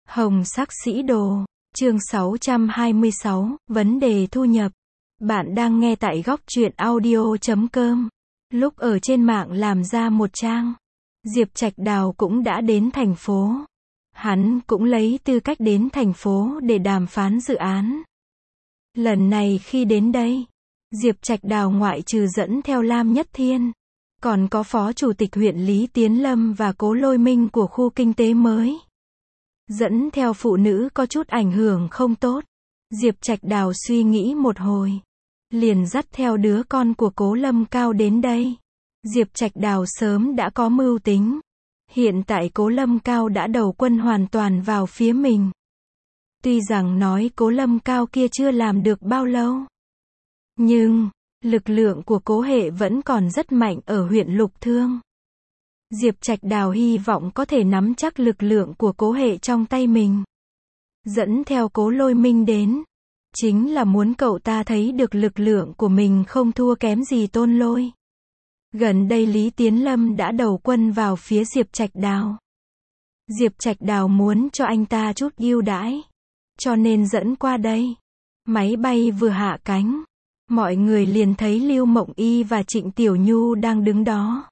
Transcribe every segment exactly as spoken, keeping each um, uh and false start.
Hồng sắc sĩ đồ, chương sáu trăm hai mươi sáu, vấn đề thu nhập. Bạn đang nghe tại góc truyện audio chấm com. Lúc ở trên mạng làm ra một trang, Diệp Trạch Đào cũng đã đến thành phố. Hắn cũng lấy tư cách đến thành phố để đàm phán dự án. Lần này khi đến đây, Diệp Trạch Đào ngoại trừ dẫn theo Lam Nhất Thiên, còn có Phó Chủ tịch huyện Lý Tiến Lâm và Cố Lôi Minh của khu kinh tế mới. Dẫn theo phụ nữ có chút ảnh hưởng không tốt. Diệp Trạch Đào suy nghĩ một hồi, liền dắt theo đứa con của Cố Lâm Cao đến đây. Diệp Trạch Đào sớm đã có mưu tính. Hiện tại Cố Lâm Cao đã đầu quân hoàn toàn vào phía mình. Tuy rằng nói Cố Lâm Cao kia chưa làm được bao lâu, nhưng lực lượng của Cố Hệ vẫn còn rất mạnh ở huyện Lục Thương. Diệp Trạch Đào hy vọng có thể nắm chắc lực lượng của Cố Hệ trong tay mình. Dẫn theo Cố Lôi Minh đến, chính là muốn cậu ta thấy được lực lượng của mình không thua kém gì Tôn Lôi. Gần đây Lý Tiến Lâm đã đầu quân vào phía Diệp Trạch Đào. Diệp Trạch Đào muốn cho anh ta chút ưu đãi, cho nên dẫn qua đây. Máy bay vừa hạ cánh, mọi người liền thấy Lưu Mộng Y và Trịnh Tiểu Nhu đang đứng đó.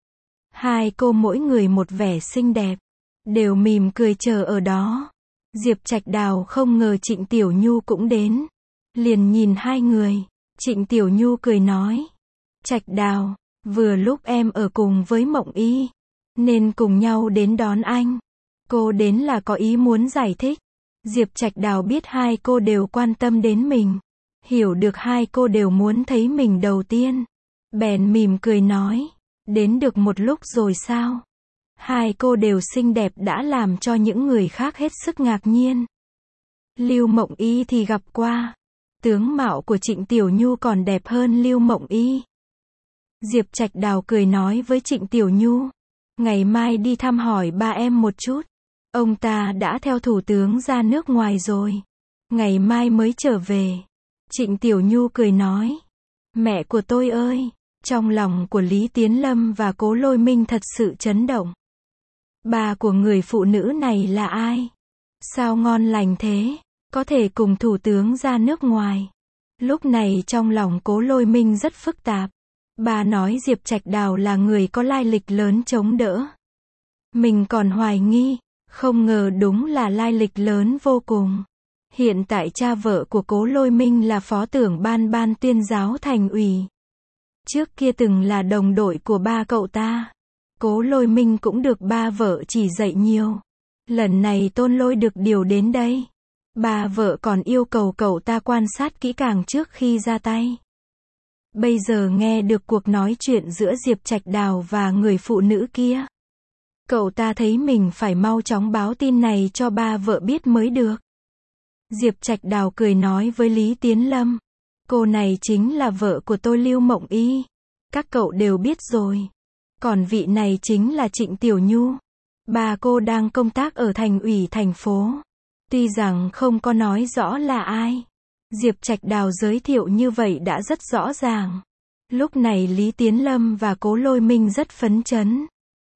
Hai cô mỗi người một vẻ xinh đẹp, đều mỉm cười chờ ở đó. Diệp Trạch Đào không ngờ Trịnh Tiểu Nhu cũng đến, liền nhìn hai người. Trịnh Tiểu Nhu cười nói, Trạch Đào, vừa lúc em ở cùng với Mộng Y, nên cùng nhau đến đón anh. Cô đến là có ý muốn giải thích. Diệp Trạch Đào biết hai cô đều quan tâm đến mình, hiểu được hai cô đều muốn thấy mình đầu tiên, bèn mỉm cười nói, đến được một lúc rồi sao? Hai cô đều xinh đẹp đã làm cho những người khác hết sức ngạc nhiên. Lưu Mộng Y thì gặp qua, tướng mạo của Trịnh Tiểu Nhu còn đẹp hơn Lưu Mộng Y. Diệp Trạch Đào cười nói với Trịnh Tiểu Nhu, ngày mai đi thăm hỏi ba em một chút. Ông ta đã theo thủ tướng ra nước ngoài rồi, ngày mai mới trở về. Trịnh Tiểu Nhu cười nói, mẹ của tôi ơi. Trong lòng của Lý Tiến Lâm và Cố Lôi Minh thật sự chấn động. Ba của người phụ nữ này là ai? Sao ngon lành thế, có thể cùng thủ tướng ra nước ngoài? Lúc này trong lòng Cố Lôi Minh rất phức tạp. Bà nói Diệp Trạch Đào là người có lai lịch lớn chống đỡ. Mình còn hoài nghi, không ngờ đúng là lai lịch lớn vô cùng. Hiện tại cha vợ của Cố Lôi Minh là phó trưởng ban ban tuyên giáo thành ủy. Trước kia từng là đồng đội của ba cậu ta. Cố Lôi Minh cũng được ba vợ chỉ dạy nhiều. Lần này Tôn Lôi được điều đến đây, ba vợ còn yêu cầu cậu ta quan sát kỹ càng trước khi ra tay. Bây giờ nghe được cuộc nói chuyện giữa Diệp Trạch Đào và người phụ nữ kia, cậu ta thấy mình phải mau chóng báo tin này cho ba vợ biết mới được. Diệp Trạch Đào cười nói với Lý Tiến Lâm, cô này chính là vợ của tôi Lưu Mộng Y. Các cậu đều biết rồi. Còn vị này chính là Trịnh Tiểu Nhu. Bà cô đang công tác ở thành ủy thành phố. Tuy rằng không có nói rõ là ai, Diệp Trạch Đào giới thiệu như vậy đã rất rõ ràng. Lúc này Lý Tiến Lâm và Cố Lôi Minh rất phấn chấn.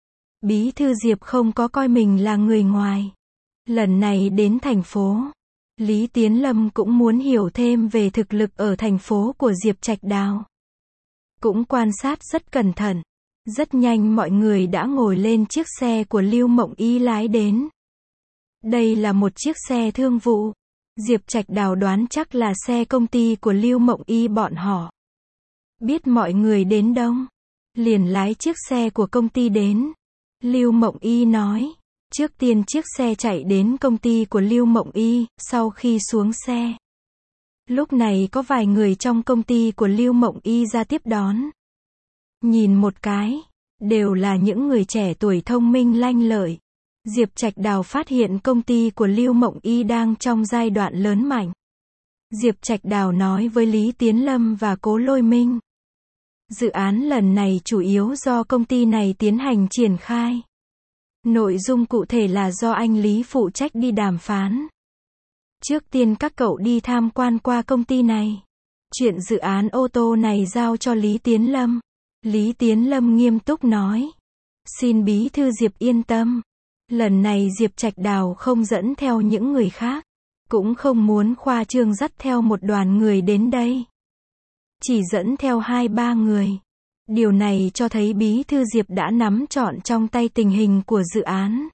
Bí thư Diệp không có coi mình là người ngoài. Lần này đến thành phố, Lý Tiến Lâm cũng muốn hiểu thêm về thực lực ở thành phố của Diệp Trạch Đào. Cũng quan sát rất cẩn thận. Rất nhanh mọi người đã ngồi lên chiếc xe của Lưu Mộng Y lái đến. Đây là một chiếc xe thương vụ. Diệp Trạch Đào đoán chắc là xe công ty của Lưu Mộng Y bọn họ. Biết mọi người đến đông, liền lái chiếc xe của công ty đến. Lưu Mộng Y nói, trước tiên chiếc xe chạy đến công ty của Lưu Mộng Y, sau khi xuống xe, lúc này có vài người trong công ty của Lưu Mộng Y ra tiếp đón. Nhìn một cái, đều là những người trẻ tuổi thông minh lanh lợi. Diệp Trạch Đào phát hiện công ty của Lưu Mộng Y đang trong giai đoạn lớn mạnh. Diệp Trạch Đào nói với Lý Tiến Lâm và Cố Lôi Minh, dự án lần này chủ yếu do công ty này tiến hành triển khai. Nội dung cụ thể là do anh Lý phụ trách đi đàm phán. Trước tiên các cậu đi tham quan qua công ty này. Chuyện dự án ô tô này giao cho Lý Tiến Lâm. Lý Tiến Lâm nghiêm túc nói, xin bí thư Diệp yên tâm. Lần này Diệp Trạch Đào không dẫn theo những người khác, cũng không muốn khoa trương dắt theo một đoàn người đến đây. Chỉ dẫn theo hai ba người. Điều này cho thấy Bí thư Diệp đã nắm trọn trong tay tình hình của dự án.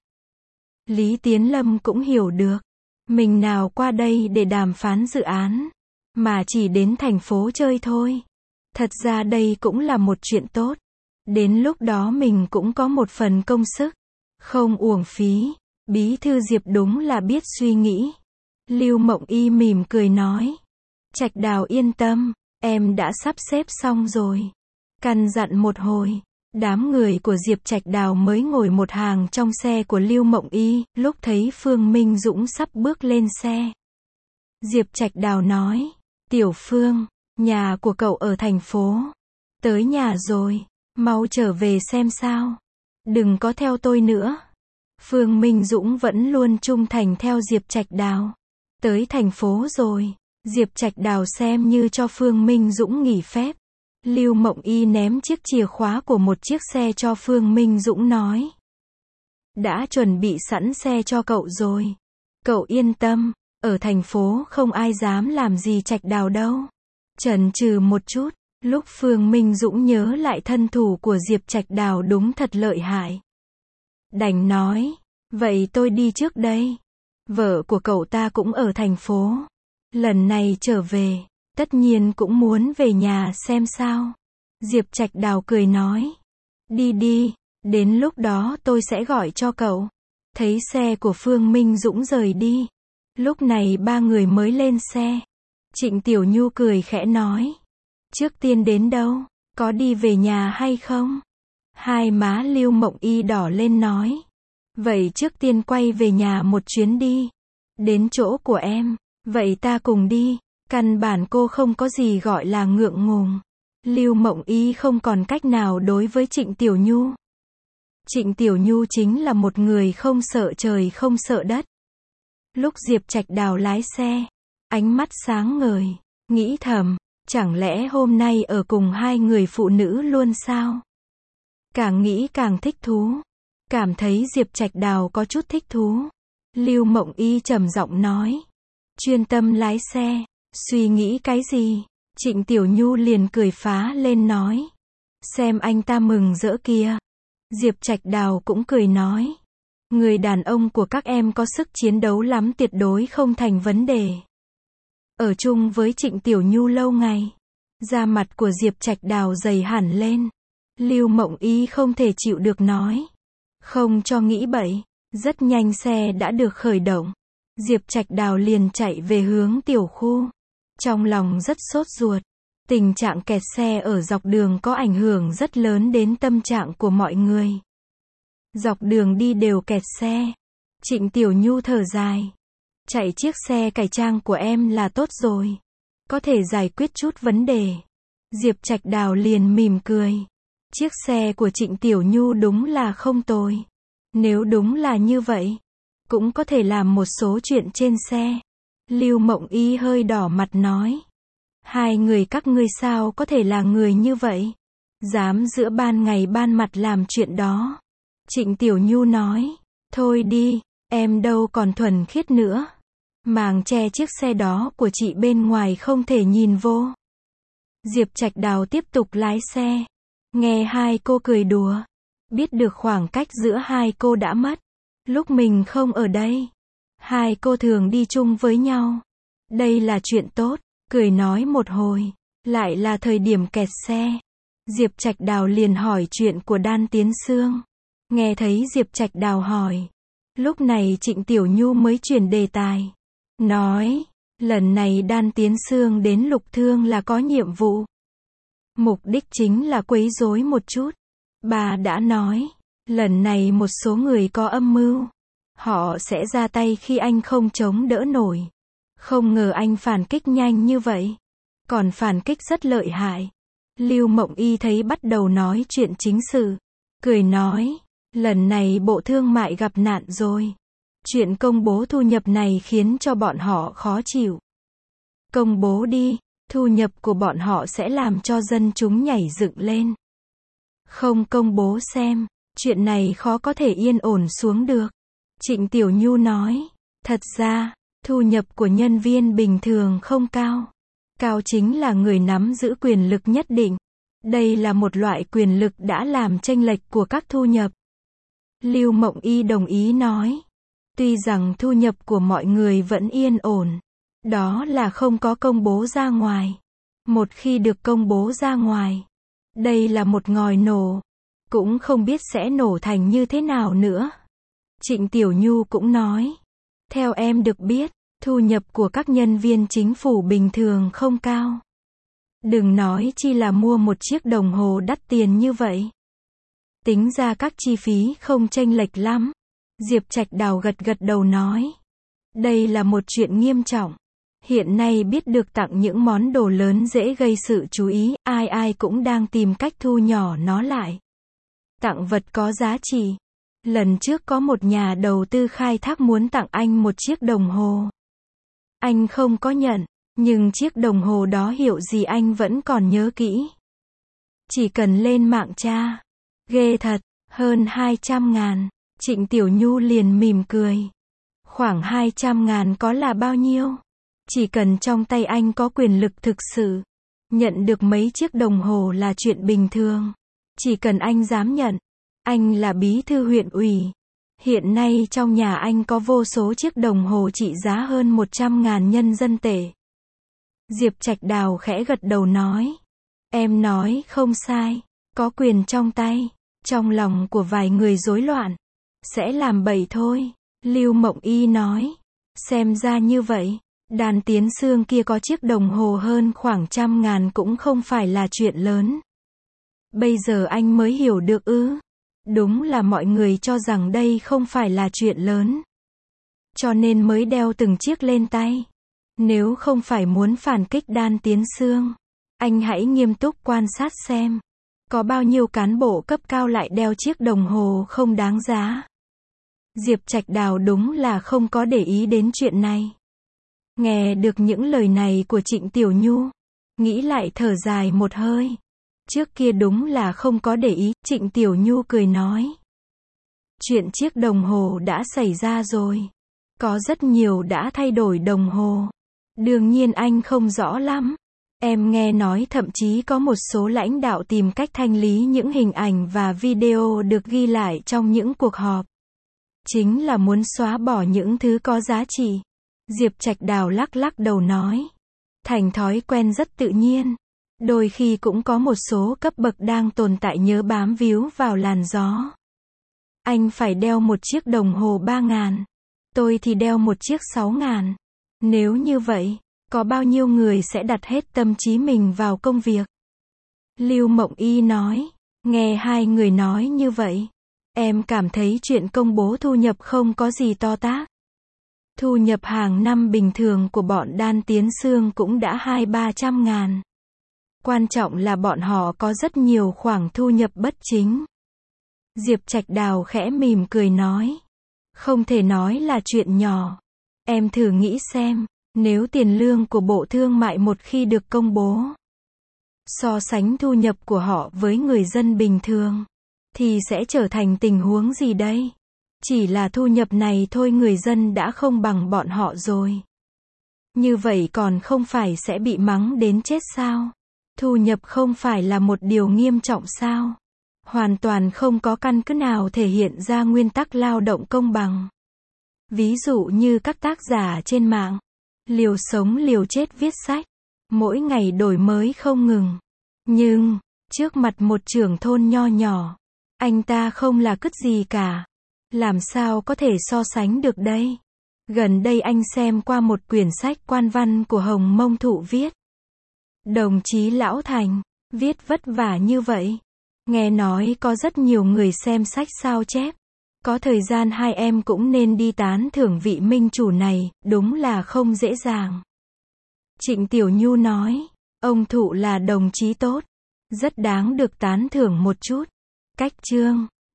Lý Tiến Lâm cũng hiểu được, mình nào qua đây để đàm phán dự án, mà chỉ đến thành phố chơi thôi. Thật ra đây cũng là một chuyện tốt. Đến lúc đó mình cũng có một phần công sức, không uổng phí. Bí thư Diệp đúng là biết suy nghĩ. Lưu Mộng Y mỉm cười nói. Trạch Đào yên tâm, em đã sắp xếp xong rồi. Căn dặn một hồi, đám người của Diệp Trạch Đào mới ngồi một hàng trong xe của Lưu Mộng Y, lúc thấy Phương Minh Dũng sắp bước lên xe. Diệp Trạch Đào nói, Tiểu Phương, nhà của cậu ở thành phố. Tới nhà rồi, mau trở về xem sao. Đừng có theo tôi nữa. Phương Minh Dũng vẫn luôn trung thành theo Diệp Trạch Đào. Tới thành phố rồi, Diệp Trạch Đào xem như cho Phương Minh Dũng nghỉ phép. Lưu Mộng Y ném chiếc chìa khóa của một chiếc xe cho Phương Minh Dũng nói. Đã chuẩn bị sẵn xe cho cậu rồi. Cậu yên tâm, ở thành phố không ai dám làm gì Trạch Đào đâu. Chần chừ một chút, lúc Phương Minh Dũng nhớ lại thân thủ của Diệp Trạch Đào đúng thật lợi hại. Đành nói, vậy tôi đi trước đây. Vợ của cậu ta cũng ở thành phố. Lần này trở về, tất nhiên cũng muốn về nhà xem sao. Diệp Trạch Đào cười nói. Đi đi, đến lúc đó tôi sẽ gọi cho cậu. Thấy xe của Phương Minh Dũng rời đi. Lúc này ba người mới lên xe. Trịnh Tiểu Nhu cười khẽ nói. Trước tiên đến đâu, có đi về nhà hay không? Hai má Lưu Mộng Y đỏ lên nói. Vậy trước tiên quay về nhà một chuyến đi. Đến chỗ của em, vậy ta cùng đi. Căn bản cô không có gì gọi là ngượng ngùng. Lưu Mộng Y không còn cách nào đối với Trịnh Tiểu Nhu. Trịnh Tiểu Nhu chính là một người không sợ trời không sợ đất. Lúc Diệp Trạch Đào lái xe, ánh mắt sáng ngời, nghĩ thầm, chẳng lẽ hôm nay ở cùng hai người phụ nữ luôn sao? Càng nghĩ càng thích thú, cảm thấy Diệp Trạch Đào có chút thích thú. Lưu Mộng Y trầm giọng nói, chuyên tâm lái xe, suy nghĩ cái gì? Trịnh Tiểu Nhu liền cười phá lên nói, xem anh ta mừng rỡ kia. Diệp Trạch Đào cũng cười nói, người đàn ông của các em có sức chiến đấu lắm, tuyệt đối không thành vấn đề. Ở chung với Trịnh Tiểu Nhu lâu ngày, da mặt của Diệp Trạch Đào dày hẳn lên. Lưu Mộng Y không thể chịu được nói, không cho nghĩ bậy. Rất nhanh xe đã được khởi động. Diệp Trạch Đào liền chạy về hướng tiểu khu. Trong lòng rất sốt ruột. Tình trạng kẹt xe ở dọc đường có ảnh hưởng rất lớn đến tâm trạng của mọi người. Dọc đường đi đều kẹt xe. Trịnh Tiểu Nhu thở dài. Chạy chiếc xe cải trang của em là tốt rồi. Có thể giải quyết chút vấn đề. Diệp Trạch Đào liền mỉm cười. Chiếc xe của Trịnh Tiểu Nhu đúng là không tồi. Nếu đúng là như vậy, cũng có thể làm một số chuyện trên xe. Lưu Mộng Y hơi đỏ mặt nói. Hai người các ngươi sao có thể là người như vậy? Dám giữa ban ngày ban mặt làm chuyện đó. Trịnh Tiểu Nhu nói. Thôi đi, em đâu còn thuần khiết nữa. Màng che chiếc xe đó của chị bên ngoài không thể nhìn vô. Diệp Trạch Đào tiếp tục lái xe. Nghe hai cô cười đùa. Biết được khoảng cách giữa hai cô đã mất. Lúc mình không ở đây, hai cô thường đi chung với nhau. Đây là chuyện tốt. Cười nói một hồi, lại là thời điểm kẹt xe. Diệp Trạch Đào liền hỏi chuyện của Đan Tiến Sương. Nghe thấy Diệp Trạch Đào hỏi, lúc này Trịnh Tiểu Nhu mới chuyển đề tài. Nói, lần này Đan Tiến Sương đến Lục Thương là có nhiệm vụ. Mục đích chính là quấy rối một chút. Bà đã nói, lần này một số người có âm mưu. Họ sẽ ra tay khi anh không chống đỡ nổi. Không ngờ anh phản kích nhanh như vậy. Còn phản kích rất lợi hại. Lưu Mộng Y thấy bắt đầu nói chuyện chính sự. Cười nói, lần này Bộ Thương mại gặp nạn rồi. Chuyện công bố thu nhập này khiến cho bọn họ khó chịu. Công bố đi, thu nhập của bọn họ sẽ làm cho dân chúng nhảy dựng lên. Không công bố xem, chuyện này khó có thể yên ổn xuống được. Trịnh Tiểu Nhu nói, thật ra, thu nhập của nhân viên bình thường không cao. Cao chính là người nắm giữ quyền lực nhất định. Đây là một loại quyền lực đã làm chênh lệch của các thu nhập. Lưu Mộng Y đồng ý nói. Tuy rằng thu nhập của mọi người vẫn yên ổn. Đó là không có công bố ra ngoài. Một khi được công bố ra ngoài, đây là một ngòi nổ. Cũng không biết sẽ nổ thành như thế nào nữa. Trịnh Tiểu Nhu cũng nói. Theo em được biết, thu nhập của các nhân viên chính phủ bình thường không cao. Đừng nói chi là mua một chiếc đồng hồ đắt tiền như vậy. Tính ra các chi phí không chênh lệch lắm. Diệp Trạch Đào gật gật đầu nói. Đây là một chuyện nghiêm trọng. Hiện nay biết được tặng những món đồ lớn dễ gây sự chú ý, ai ai cũng đang tìm cách thu nhỏ nó lại. Tặng vật có giá trị. Lần trước có một nhà đầu tư khai thác muốn tặng anh một chiếc đồng hồ. Anh không có nhận, nhưng chiếc đồng hồ đó hiệu gì anh vẫn còn nhớ kỹ. Chỉ cần lên mạng tra. Ghê thật, hơn hai trăm ngàn. Trịnh Tiểu Nhu liền mỉm cười. Khoảng hai trăm ngàn có là bao nhiêu? Chỉ cần trong tay anh có quyền lực thực sự, nhận được mấy chiếc đồng hồ là chuyện bình thường. Chỉ cần anh dám nhận. Anh là bí thư huyện ủy. Hiện nay trong nhà anh có vô số chiếc đồng hồ trị giá hơn một trăm ngàn nhân dân tệ. Diệp Trạch Đào khẽ gật đầu nói. Em nói không sai. Có quyền trong tay. Trong lòng của vài người rối loạn. Sẽ làm bậy thôi. Lưu Mộng Y nói. Xem ra như vậy. Đàn Tiến Xương kia có chiếc đồng hồ hơn khoảng trăm ngàn cũng không phải là chuyện lớn. Bây giờ anh mới hiểu được ư. Đúng là mọi người cho rằng đây không phải là chuyện lớn. Cho nên mới đeo từng chiếc lên tay. Nếu không phải muốn phản kích Đan Tiến Xương, anh hãy nghiêm túc quan sát xem. Có bao nhiêu cán bộ cấp cao lại đeo chiếc đồng hồ không đáng giá. Diệp Trạch Đào đúng là không có để ý đến chuyện này. Nghe được những lời này của Trịnh Tiểu Nhu, nghĩ lại thở dài một hơi. Trước kia đúng là không có để ý, Trịnh Tiểu Nhu cười nói. Chuyện chiếc đồng hồ đã xảy ra rồi. Có rất nhiều đã thay đổi đồng hồ. Đương nhiên anh không rõ lắm. Em nghe nói thậm chí có một số lãnh đạo tìm cách thanh lý những hình ảnh và video được ghi lại trong những cuộc họp. Chính là muốn xóa bỏ những thứ có giá trị. Diệp Trạch Đào lắc lắc đầu nói. Thành thói quen rất tự nhiên. Đôi khi cũng có một số cấp bậc đang tồn tại nhớ bám víu vào làn gió. Anh phải đeo một chiếc đồng hồ ba ngàn. Tôi thì đeo một chiếc sáu ngàn. Nếu như vậy, có bao nhiêu người sẽ đặt hết tâm trí mình vào công việc? Lưu Mộng Y nói. Nghe hai người nói như vậy, em cảm thấy chuyện công bố thu nhập không có gì to tát. Thu nhập hàng năm bình thường của bọn Đan Tiến Xương cũng đã hai ba trăm ngàn. Quan trọng là bọn họ có rất nhiều khoản thu nhập bất chính. Diệp Trạch Đào khẽ mỉm cười nói. Không thể nói là chuyện nhỏ. Em thử nghĩ xem, nếu tiền lương của Bộ Thương mại một khi được công bố, so sánh thu nhập của họ với người dân bình thường, thì sẽ trở thành tình huống gì đây? Chỉ là thu nhập này thôi người dân đã không bằng bọn họ rồi. Như vậy còn không phải sẽ bị mắng đến chết sao? Thu nhập không phải là một điều nghiêm trọng sao? Hoàn toàn không có căn cứ nào thể hiện ra nguyên tắc lao động công bằng. Ví dụ như các tác giả trên mạng, liều sống liều chết viết sách, mỗi ngày đổi mới không ngừng. Nhưng, trước mặt một trưởng thôn nho nhỏ, anh ta không là cứt gì cả. Làm sao có thể so sánh được đây? Gần đây anh xem qua một quyển sách quan văn của Hồng Mông Thụ viết. Đồng chí Lão Thành, viết vất vả như vậy. Nghe nói có rất nhiều người xem sách sao chép. Có thời gian hai em cũng nên đi tán thưởng vị minh chủ này, đúng là không dễ dàng. Trịnh Tiểu Nhu nói, ông Thụ là đồng chí tốt, rất đáng được tán thưởng một chút. Cách chương